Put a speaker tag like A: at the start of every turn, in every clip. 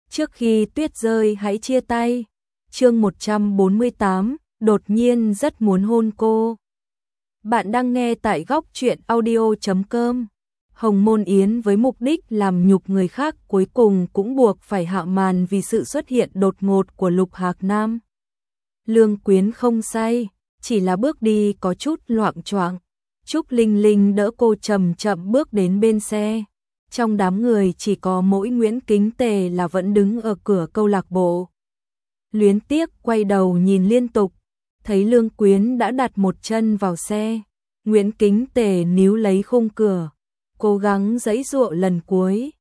A: Trước khi tuyết rơi hãy chia tay. Chương 148, đột nhiên rất muốn hôn cô. Bạn đang nghe tại góc truyện audio.com. Hồng Môn Yến với mục đích làm nhục người khác cuối cùng cũng buộc phải hạ màn vì sự xuất hiện đột ngột của Lục Hạc Nam. Lương Quyến không say, chỉ là bước đi có chút loạng choạng. Trúc Linh Linh đỡ cô chậm chậm bước đến bên xe. Trong đám người chỉ có mỗi Nguyễn Kính Tề là vẫn đứng ở cửa câu lạc bộ. Luyến tiếc quay đầu nhìn liên tục, thấy Lương Quyến đã đặt một chân vào xe. Nguyễn Kính Tề níu lấy khung cửa, cố gắng giãy giụa lần cuối.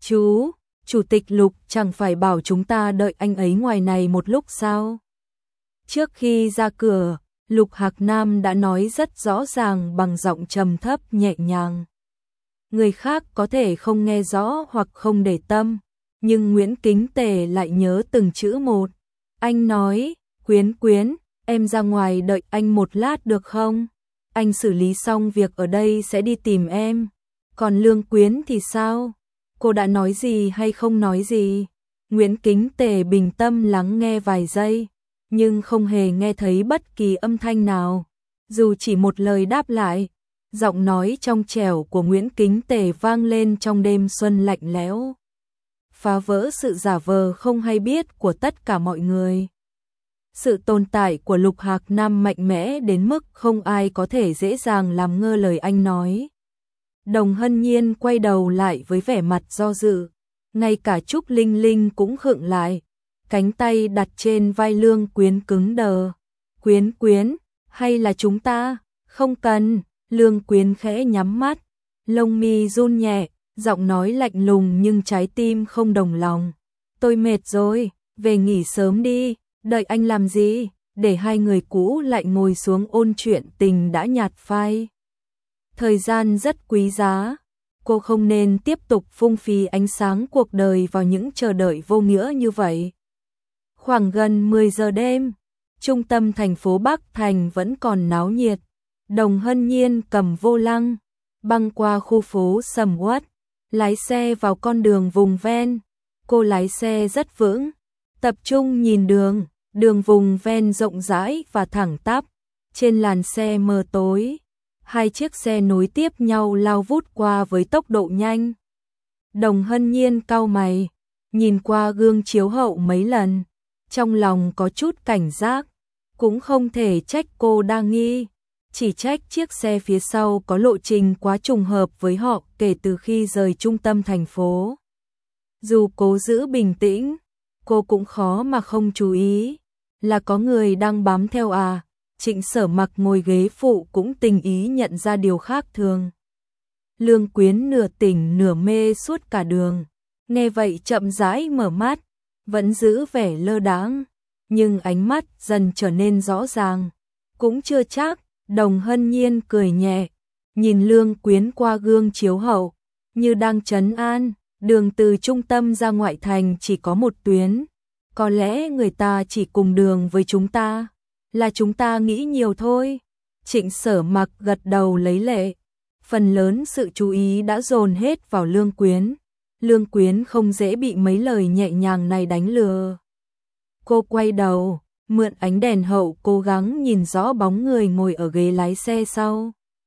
A: Chủ tịch Lục chẳng phải bảo chúng ta đợi anh ấy ngoài này một lúc sao? Trước khi ra cửa, Lục Hạc Nam đã nói rất rõ ràng bằng giọng trầm thấp nhẹ nhàng. Người khác có thể không nghe rõ hoặc không để tâm, nhưng Nguyễn Kính Tề lại nhớ từng chữ một. Anh nói, Quyến, em ra ngoài đợi anh một lát được không? Anh xử lý xong việc ở đây sẽ đi tìm em. Còn Lương Quyến thì sao? Cô đã nói gì hay không nói gì? Nguyễn Kính Tề bình tâm lắng nghe vài giây, nhưng không hề nghe thấy bất kỳ âm thanh nào, dù chỉ một lời đáp lại. Giọng nói trong trẻo của Nguyễn Kính Tề vang lên trong đêm xuân lạnh lẽo, phá vỡ sự giả vờ không hay biết của tất cả mọi người. Sự tồn tại của Lục Hạc Nam mạnh mẽ đến mức không ai có thể dễ dàng làm ngơ lời anh nói. Đồng Hân Nhiên quay đầu lại với vẻ mặt do dự, ngay cả Trúc Linh Linh cũng khựng lại, cánh tay đặt trên vai Lương Quyến cứng đờ. Quyến, hay là chúng ta? Không cần. Lương Quyến khẽ nhắm mắt, lông mi run nhẹ, giọng nói lạnh lùng nhưng trái tim không đồng lòng. Tôi mệt rồi, về nghỉ sớm đi, đợi anh làm gì? Để hai người cũ lại ngồi xuống ôn chuyện tình đã nhạt phai. Thời gian rất quý giá, cô không nên tiếp tục phung phí ánh sáng cuộc đời vào những chờ đợi vô nghĩa như vậy. Khoảng gần 10 giờ đêm, trung tâm thành phố Bắc Thành vẫn còn náo nhiệt. Đồng Hân Nhiên cầm vô lăng, băng qua khu phố sầm uất, lái xe vào con đường vùng ven. Cô lái xe rất vững, tập trung nhìn đường vùng ven rộng rãi và thẳng tắp. Trên làn xe mờ tối, hai chiếc xe nối tiếp nhau lao vút qua với tốc độ nhanh. Đồng Hân Nhiên cau mày, nhìn qua gương chiếu hậu mấy lần, trong lòng có chút cảnh giác, cũng không thể trách cô đa nghi. Chỉ trách chiếc xe phía sau có lộ trình quá trùng hợp với họ kể từ khi rời trung tâm thành phố. Dù cố giữ bình tĩnh, cô cũng khó mà không chú ý. Là có người đang bám theo à? Trịnh Sở Mặc ngồi ghế phụ cũng tình ý nhận ra điều khác thường. Lương Quyến nửa tỉnh nửa mê suốt cả đường, nghe vậy chậm rãi mở mắt, vẫn giữ vẻ lơ đãng, nhưng ánh mắt dần trở nên rõ ràng. Cũng chưa chắc. Đồng Hân Nhiên cười nhẹ, nhìn Lương Quyến qua gương chiếu hậu, như đang trấn an. Đường từ trung tâm ra ngoại thành chỉ có một tuyến, có lẽ người ta chỉ cùng đường với chúng ta, là chúng ta nghĩ nhiều thôi. Trịnh Sở Mặc gật đầu lấy lệ, phần lớn sự chú ý đã dồn hết vào Lương Quyến. Lương Quyến không dễ bị mấy lời nhẹ nhàng này đánh lừa. Cô quay đầu, mượn ánh đèn hậu cố gắng nhìn rõ bóng người ngồi ở ghế lái xe sau.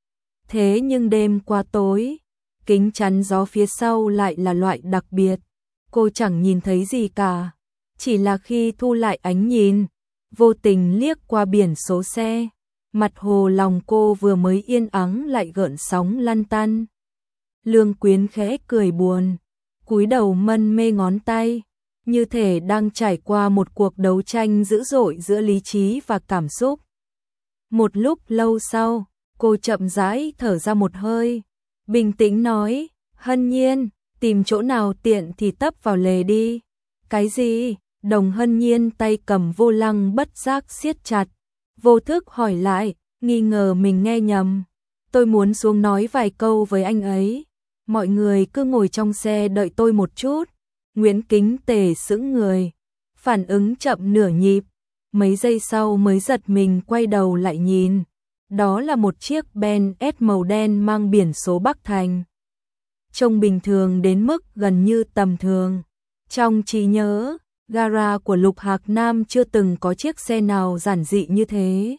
A: Thế nhưng đêm qua tối, kính chắn gió phía sau lại là loại đặc biệt. Cô chẳng nhìn thấy gì cả, chỉ là khi thu lại ánh nhìn, vô tình liếc qua biển số xe, mặt hồ lòng cô vừa mới yên ắng lại gợn sóng lăn tăn. Lương Quyến khẽ cười buồn, cúi đầu mân mê ngón tay, như thể đang trải qua một cuộc đấu tranh dữ dội giữa lý trí và cảm xúc. Một lúc lâu sau, cô chậm rãi thở ra một hơi, bình tĩnh nói, Hân Nhiên, tìm chỗ nào tiện thì tấp vào lề đi. Cái gì? Đồng Hân Nhiên tay cầm vô lăng bất giác siết chặt, vô thức hỏi lại, nghi ngờ mình nghe nhầm. Tôi muốn xuống nói vài câu với anh ấy, mọi người cứ ngồi trong xe đợi tôi một chút. Nguyễn Kính Tề sững người, phản ứng chậm nửa nhịp, mấy giây sau mới giật mình quay đầu lại nhìn. Đó là một chiếc Benz S màu đen mang biển số Bắc Thành. Trông bình thường đến mức gần như tầm thường, Trong trí nhớ, gara của Lục Hạc Nam chưa từng có chiếc xe nào giản dị như thế.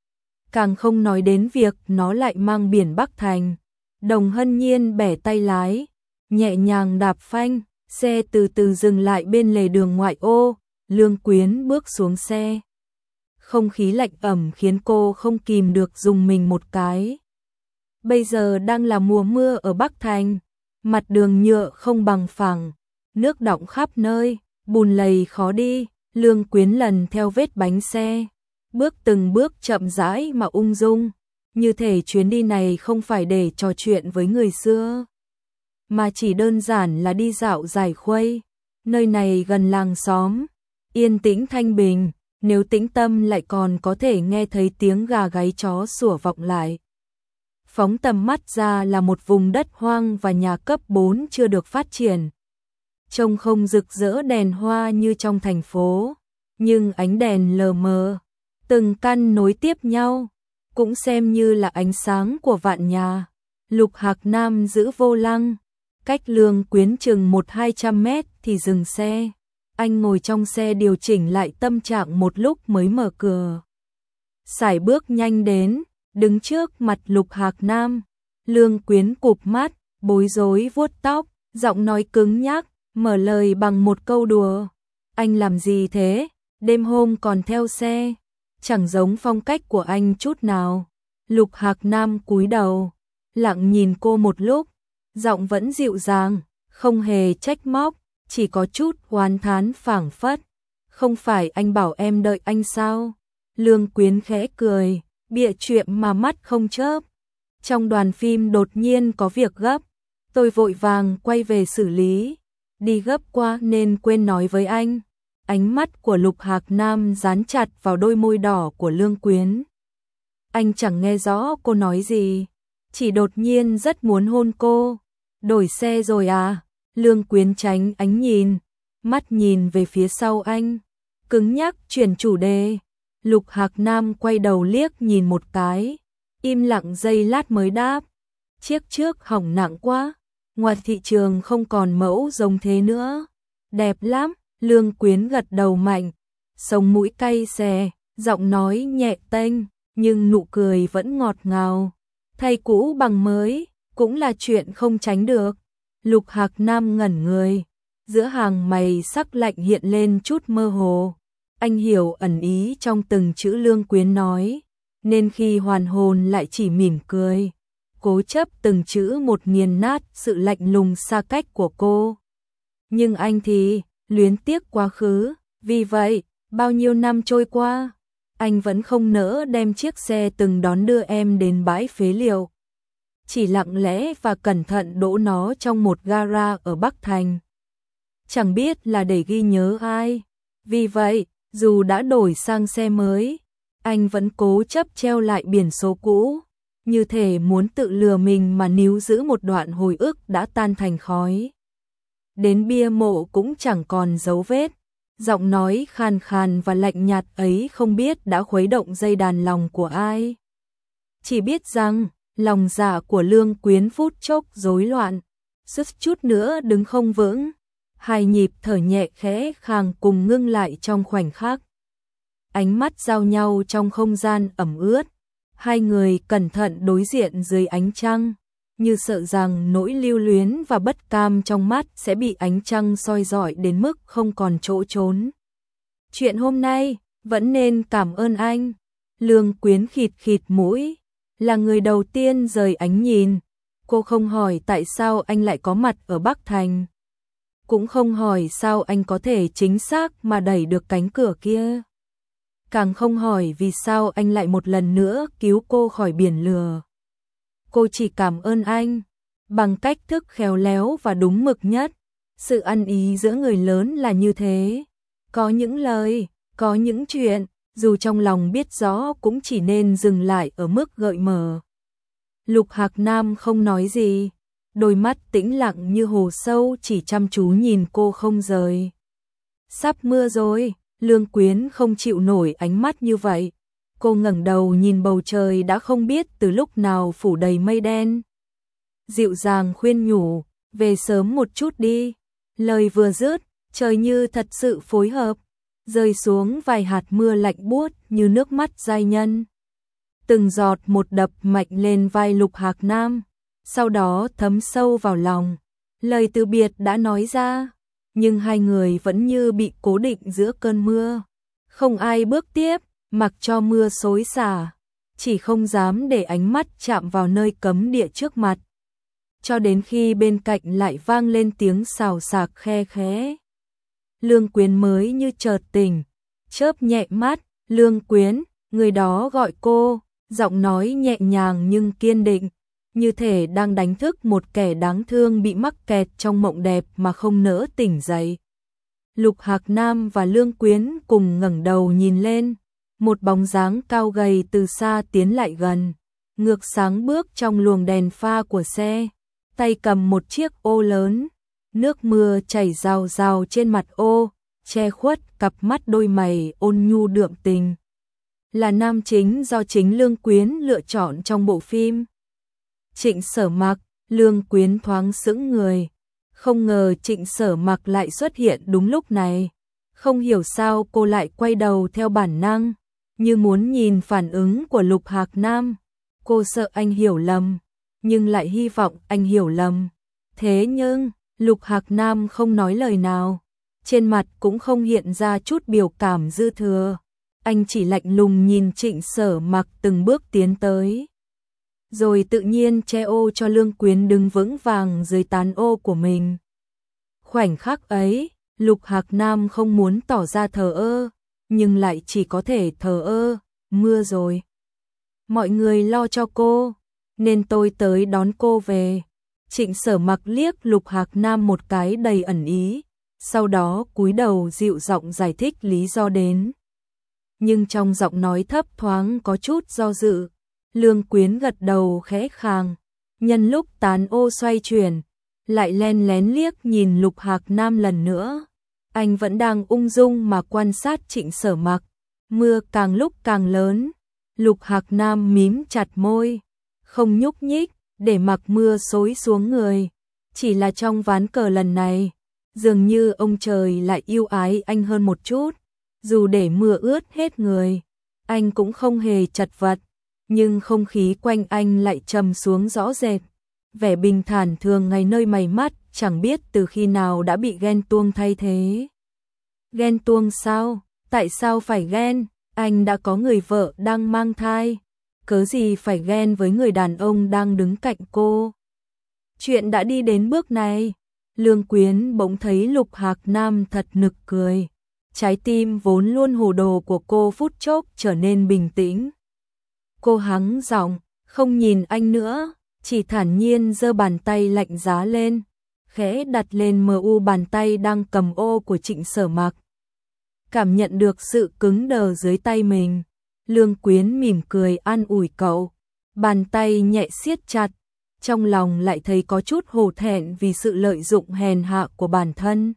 A: Càng không nói đến việc nó lại mang biển Bắc Thành. Đồng Hân Nhiên bẻ tay lái, nhẹ nhàng đạp phanh, xe từ từ dừng lại bên lề đường ngoại ô, Lương Quyến bước xuống xe. Không khí lạnh ẩm khiến cô không kìm được rùng mình một cái. Bây giờ đang là mùa mưa ở Bắc Thành, mặt đường nhựa không bằng phẳng, nước đọng khắp nơi, bùn lầy khó đi, Lương Quyến lần theo vết bánh xe, bước từng bước chậm rãi mà ung dung, như thể chuyến đi này không phải để trò chuyện với người xưa, mà chỉ đơn giản là đi dạo giải khuây. Nơi này gần làng xóm, yên tĩnh thanh bình, nếu tĩnh tâm lại còn có thể nghe thấy tiếng gà gáy chó sủa vọng lại. Phóng tầm mắt ra là một vùng đất hoang và nhà cấp 4 chưa được phát triển. Trông không rực rỡ đèn hoa như trong thành phố, nhưng ánh đèn lờ mờ, từng căn nối tiếp nhau, cũng xem như là ánh sáng của vạn nhà. Lục Hạc Nam giữ vô lăng, cách Lương Quyến chừng 100-200 mét thì dừng xe. Anh ngồi trong xe điều chỉnh lại tâm trạng một lúc mới mở cửa. Sải bước nhanh đến, đứng trước mặt Lục Hạc Nam. Lương Quyến cụp mắt, bối rối vuốt tóc, giọng nói cứng nhắc, mở lời bằng một câu đùa. Anh làm gì thế? Đêm hôm còn theo xe. Chẳng giống phong cách của anh chút nào. Lục Hạc Nam cúi đầu, lặng nhìn cô một lúc, giọng vẫn dịu dàng, không hề trách móc, chỉ có chút oán thán phảng phất. Không phải anh bảo em đợi anh sao? Lương Quyến khẽ cười, bịa chuyện mà mắt không chớp. Trong đoàn phim đột nhiên có việc gấp, tôi vội vàng quay về xử lý. Đi gấp quá nên quên nói với anh. Ánh mắt của Lục Hạc Nam dán chặt vào đôi môi đỏ của Lương Quyến. Anh chẳng nghe rõ cô nói gì, chỉ đột nhiên rất muốn hôn cô. Đổi xe rồi à? Lương Quyến tránh ánh nhìn, mắt nhìn về phía sau anh, cứng nhắc chuyển chủ đề. Lục Hạc Nam quay đầu liếc nhìn một cái, im lặng giây lát mới đáp. Chiếc trước hỏng nặng quá, ngoài thị trường không còn mẫu giống thế nữa. Đẹp lắm, Lương Quyến gật đầu mạnh, sống mũi cay xè, giọng nói nhẹ tênh, nhưng nụ cười vẫn ngọt ngào. Thay cũ bằng mới, cũng là chuyện không tránh được. Lục Hạc Nam ngẩn người, giữa hàng mày sắc lạnh hiện lên chút mơ hồ. Anh hiểu ẩn ý trong từng chữ Lương Quyến nói, nên khi hoàn hồn lại chỉ mỉm cười, cố chấp từng chữ một nghiền nát sự lạnh lùng xa cách của cô. Nhưng anh thì luyến tiếc quá khứ, vì vậy, bao nhiêu năm trôi qua, anh vẫn không nỡ đem chiếc xe từng đón đưa em đến bãi phế liệu. Chỉ lặng lẽ và cẩn thận đỗ nó trong một gara ở Bắc Thành. Chẳng biết là để ghi nhớ ai. Vì vậy, dù đã đổi sang xe mới, anh vẫn cố chấp treo lại biển số cũ, như thể muốn tự lừa mình mà níu giữ một đoạn hồi ức đã tan thành khói. Đến bia mộ cũng chẳng còn dấu vết. Giọng nói khàn khàn và lạnh nhạt ấy không biết đã khuấy động dây đàn lòng của ai. Chỉ biết rằng, lòng dạ của Lương Quyến phút chốc rối loạn, suýt chút nữa đứng không vững. Hai nhịp thở nhẹ khẽ khàng cùng ngưng lại trong khoảnh khắc. Ánh mắt giao nhau trong không gian ẩm ướt. Hai người cẩn thận đối diện dưới ánh trăng, như sợ rằng nỗi lưu luyến và bất cam trong mắt sẽ bị ánh trăng soi rọi đến mức không còn chỗ trốn. Chuyện hôm nay, vẫn nên cảm ơn anh. Lương Quyến khịt khịt mũi, là người đầu tiên rời ánh nhìn. Cô không hỏi tại sao anh lại có mặt ở Bắc Thành. Cũng không hỏi sao anh có thể chính xác mà đẩy được cánh cửa kia. Càng không hỏi vì sao anh lại một lần nữa cứu cô khỏi biển lửa. Cô chỉ cảm ơn anh, bằng cách thức khéo léo và đúng mực nhất. Sự ăn ý giữa người lớn là như thế. Có những lời, có những chuyện, dù trong lòng biết rõ cũng chỉ nên dừng lại ở mức gợi mở. Lục Hạc Nam không nói gì, đôi mắt tĩnh lặng như hồ sâu chỉ chăm chú nhìn cô không rời. Sắp mưa rồi, Lương Quyến không chịu nổi ánh mắt như vậy. Cô ngẩng đầu nhìn bầu trời đã không biết từ lúc nào phủ đầy mây đen. Dịu dàng khuyên nhủ, về sớm một chút đi. Lời vừa dứt, Trời như thật sự phối hợp, rơi xuống vài hạt mưa lạnh buốt như nước mắt giai nhân. Từng giọt một đập mạnh lên vai Lục Hạc Nam, sau đó thấm sâu vào lòng. Lời từ biệt đã nói ra, nhưng hai người vẫn như bị cố định giữa cơn mưa. Không ai bước tiếp, mặc cho mưa xối xả, chỉ không dám để ánh mắt chạm vào nơi cấm địa trước mặt. Cho đến khi bên cạnh lại vang lên tiếng xào xạc khe khẽ. Lương Quyến mới như chợt tỉnh, chớp nhẹ mắt, Lương Quyến, người đó gọi cô, giọng nói nhẹ nhàng nhưng kiên định, như thể đang đánh thức một kẻ đáng thương bị mắc kẹt trong mộng đẹp mà không nỡ tỉnh dậy. Lục Hạc Nam và Lương Quyến cùng ngẩng đầu nhìn lên, một bóng dáng cao gầy từ xa tiến lại gần, ngược sáng bước trong luồng đèn pha của xe, tay cầm một chiếc ô lớn, nước mưa chảy rào rào trên mặt ô, che khuất cặp mắt đôi mày ôn nhu đượm tình. Là nam chính do chính Lương Quyến lựa chọn trong bộ phim. Trịnh Sở Mặc, Lương Quyến thoáng sững người, không ngờ Trịnh Sở Mặc lại xuất hiện đúng lúc này. Không hiểu sao cô lại quay đầu theo bản năng, như muốn nhìn phản ứng của Lục Hạc Nam. Cô sợ anh hiểu lầm, nhưng lại hy vọng anh hiểu lầm. Thế nhưng, Lục Hạc Nam không nói lời nào, trên mặt cũng không hiện ra chút biểu cảm dư thừa. Anh chỉ lạnh lùng nhìn Trịnh Sở Mặc từng bước tiến tới, rồi tự nhiên che ô cho Lương Quyến đứng vững vàng dưới tán ô của mình. Khoảnh khắc ấy, Lục Hạc Nam không muốn tỏ ra thờ ơ, nhưng lại chỉ có thể thờ ơ. Mưa rồi, mọi người lo cho cô, nên tôi tới đón cô về. Trịnh Sở Mặc liếc Lục Hạc Nam một cái đầy ẩn ý, sau đó cúi đầu dịu giọng giải thích lý do đến. Nhưng trong giọng nói thấp thoáng có chút do dự. Lương Quyến gật đầu khẽ khàng, nhân lúc tán ô xoay chuyển, lại len lén liếc nhìn Lục Hạc Nam lần nữa. Anh vẫn đang ung dung mà quan sát Trịnh Sở Mặc. Mưa càng lúc càng lớn, Lục Hạc Nam mím chặt môi, không nhúc nhích, để mặc mưa xối xuống người. Chỉ là trong ván cờ lần này, dường như ông trời lại yêu ái anh hơn một chút. Dù để mưa ướt hết người, anh cũng không hề chật vật, nhưng không khí quanh anh lại trầm xuống rõ rệt. Vẻ bình thản thường ngày nơi mày mắt chẳng biết từ khi nào đã bị ghen tuông thay thế. Ghen tuông sao? Tại sao phải ghen? Anh đã có người vợ đang mang thai, cớ gì phải ghen với người đàn ông đang đứng cạnh cô? Chuyện đã đi đến bước này, Lương Quyến bỗng thấy Lục Hạc Nam thật nực cười. Trái tim vốn luôn hồ đồ của cô phút chốc trở nên bình tĩnh. Cô hắng giọng, không nhìn anh nữa, chỉ thản nhiên giơ bàn tay lạnh giá lên, khẽ đặt lên mu bàn tay đang cầm ô của Trịnh Sở Mặc. Cảm nhận được sự cứng đờ dưới tay mình, Lương Quyến mỉm cười an ủi cậu, bàn tay nhẹ siết chặt, trong lòng lại thấy có chút hổ thẹn vì sự lợi dụng hèn hạ của bản thân.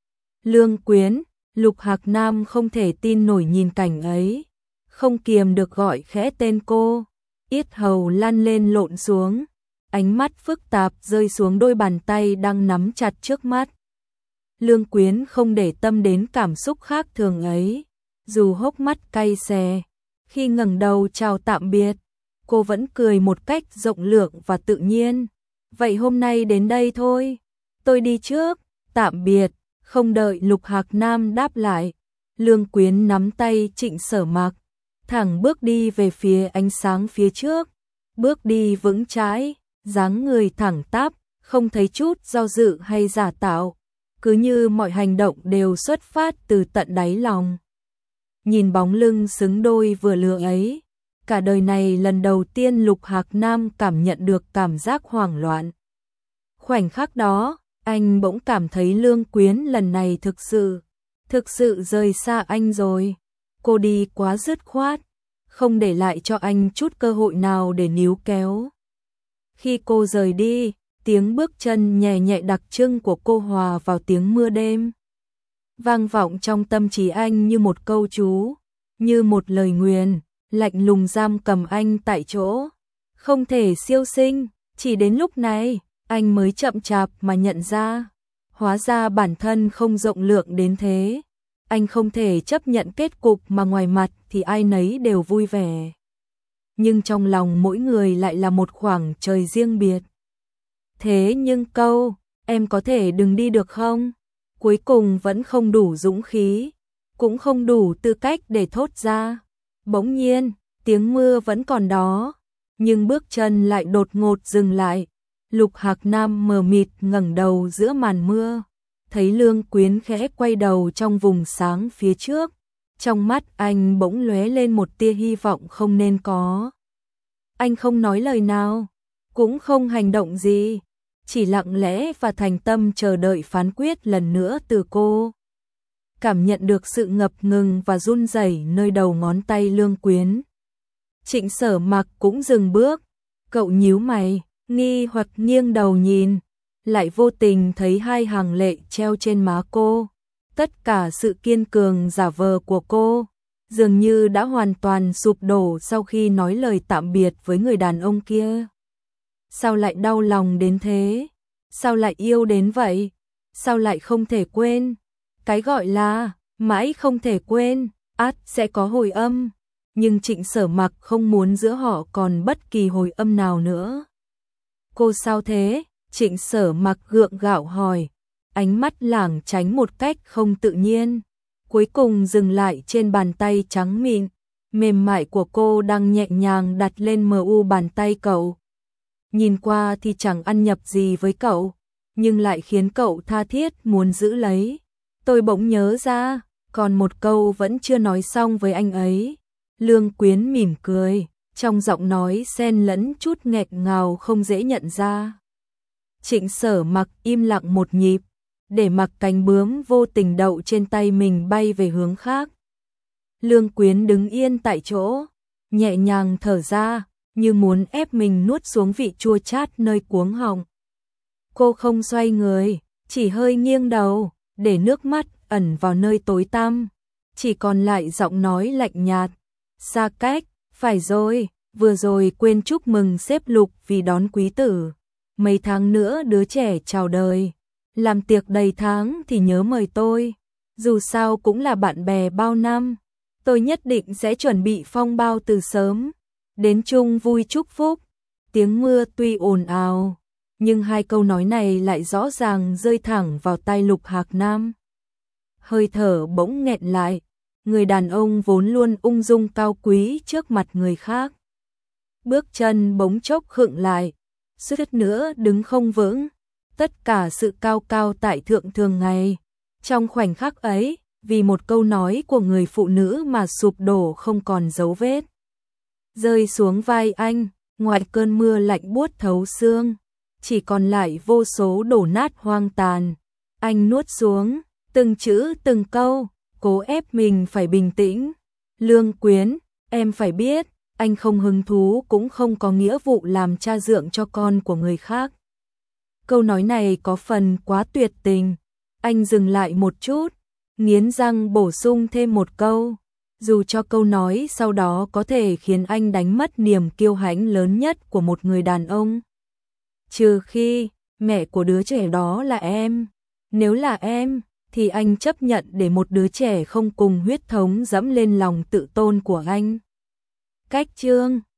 A: Lương Quyến, Lục Hạc Nam không thể tin nổi nhìn cảnh ấy, không kiềm được gọi khẽ tên cô, yết hầu lăn lên lộn xuống, ánh mắt phức tạp rơi xuống đôi bàn tay đang nắm chặt trước mắt. Lương Quyến không để tâm đến cảm xúc khác thường ấy, dù hốc mắt cay xè, khi ngẩng đầu chào tạm biệt, cô vẫn cười một cách rộng lượng và tự nhiên. Vậy hôm nay đến đây thôi, tôi đi trước, tạm biệt. Không đợi Lục Hạc Nam đáp lại, Lương Quyến nắm tay Trịnh Sở Mặc, thẳng bước đi về phía ánh sáng phía trước, bước đi vững chãi, dáng người thẳng tắp, không thấy chút do dự hay giả tạo, cứ như mọi hành động đều xuất phát từ tận đáy lòng. Nhìn bóng lưng xứng đôi vừa lựa ấy, cả đời này lần đầu tiên Lục Hạc Nam cảm nhận được cảm giác hoảng loạn. Khoảnh khắc đó, anh bỗng cảm thấy Lương Quyến lần này thực sự rời xa anh rồi. Cô đi quá dứt khoát, không để lại cho anh chút cơ hội nào để níu kéo. Khi cô rời đi, tiếng bước chân nhẹ nhẹ đặc trưng của cô hòa vào tiếng mưa đêm, vang vọng trong tâm trí anh như một câu chú, như một lời nguyền, lạnh lùng giam cầm anh tại chỗ, không thể siêu sinh. Chỉ đến lúc này, anh mới chậm chạp mà nhận ra, Hóa ra bản thân không rộng lượng đến thế. Anh không thể chấp nhận kết cục mà ngoài mặt thì ai nấy đều vui vẻ. Nhưng trong lòng mỗi người lại là một khoảng trời riêng biệt. Thế nhưng câu, em có thể đừng đi được không? Cuối cùng vẫn không đủ dũng khí, cũng không đủ tư cách để thốt ra. Bỗng nhiên, tiếng mưa vẫn còn đó, nhưng bước chân lại đột ngột dừng lại. Lục Hạc Nam mờ mịt ngẩng đầu giữa màn mưa, thấy Lương Quyến khẽ quay đầu trong vùng sáng phía trước. Trong mắt anh bỗng lóe lên một tia hy vọng không nên có. Anh không nói lời nào, cũng không hành động gì, chỉ lặng lẽ và thành tâm chờ đợi phán quyết lần nữa từ cô. Cảm nhận được sự ngập ngừng và run rẩy nơi đầu ngón tay Lương Quyến. Trịnh Sở Mặc cũng dừng bước, cậu nhíu mày, nghi hoặc nghiêng đầu nhìn, lại vô tình thấy hai hàng lệ treo trên má cô. Tất cả sự kiên cường giả vờ của cô dường như đã hoàn toàn sụp đổ sau khi nói lời tạm biệt với người đàn ông kia. Sao lại đau lòng đến thế? Sao lại yêu đến vậy? Sao lại không thể quên? Cái gọi là mãi không thể quên, ắt sẽ có hồi âm. Nhưng Trịnh Sở Mặc không muốn giữa họ còn bất kỳ hồi âm nào nữa. Cô sao thế? Trịnh Sở Mặc gượng gạo hỏi, ánh mắt lảng tránh một cách không tự nhiên, cuối cùng dừng lại trên bàn tay trắng mịn, mềm mại của cô đang nhẹ nhàng đặt lên mu bàn tay cậu. Nhìn qua thì chẳng ăn nhập gì với cậu, nhưng lại khiến cậu tha thiết muốn giữ lấy. Tôi bỗng nhớ ra, còn một câu vẫn chưa nói xong với anh ấy. Lương Quyến mỉm cười, trong giọng nói xen lẫn chút nghẹt ngào không dễ nhận ra. Trịnh Sở Mặc im lặng một nhịp, để mặc cánh bướm vô tình đậu trên tay mình bay về hướng khác. Lương Quyến đứng yên tại chỗ, nhẹ nhàng thở ra, như muốn ép mình nuốt xuống vị chua chát nơi cuống họng. Cô không xoay người, chỉ hơi nghiêng đầu, để nước mắt ẩn vào nơi tối tăm. Chỉ còn lại giọng nói lạnh nhạt, xa cách, phải rồi, vừa rồi quên chúc mừng sếp Lục vì đón quý tử. Mấy tháng nữa đứa trẻ chào đời, làm tiệc đầy tháng thì nhớ mời tôi. Dù sao cũng là bạn bè bao năm, tôi nhất định sẽ chuẩn bị phong bao từ sớm, đến chung vui chúc phúc. Tiếng mưa tuy ồn ào, nhưng hai câu nói này lại rõ ràng rơi thẳng vào tai Lục Hạc Nam. Hơi thở bỗng nghẹn lại, người đàn ông vốn luôn ung dung cao quý trước mặt người khác. Bước chân bỗng chốc khựng lại, suýt nữa đứng không vững, tất cả sự cao cao tại thượng thường ngày. Trong khoảnh khắc ấy, vì một câu nói của người phụ nữ mà sụp đổ không còn dấu vết. Rơi xuống vai anh, ngoài cơn mưa lạnh buốt thấu xương, chỉ còn lại vô số đổ nát hoang tàn. Anh nuốt xuống, từng chữ từng câu, cố ép mình phải bình tĩnh. Lương Quyến, em phải biết, anh không hứng thú cũng không có nghĩa vụ làm cha dượng cho con của người khác. Câu nói này có phần quá tuyệt tình. Anh dừng lại một chút, nghiến răng bổ sung thêm một câu. Dù cho câu nói sau đó có thể khiến anh đánh mất niềm kiêu hãnh lớn nhất của một người đàn ông. Trừ khi mẹ của đứa trẻ đó là em. Nếu là em, thì anh chấp nhận để một đứa trẻ không cùng huyết thống dẫm lên lòng tự tôn của anh. Cách chương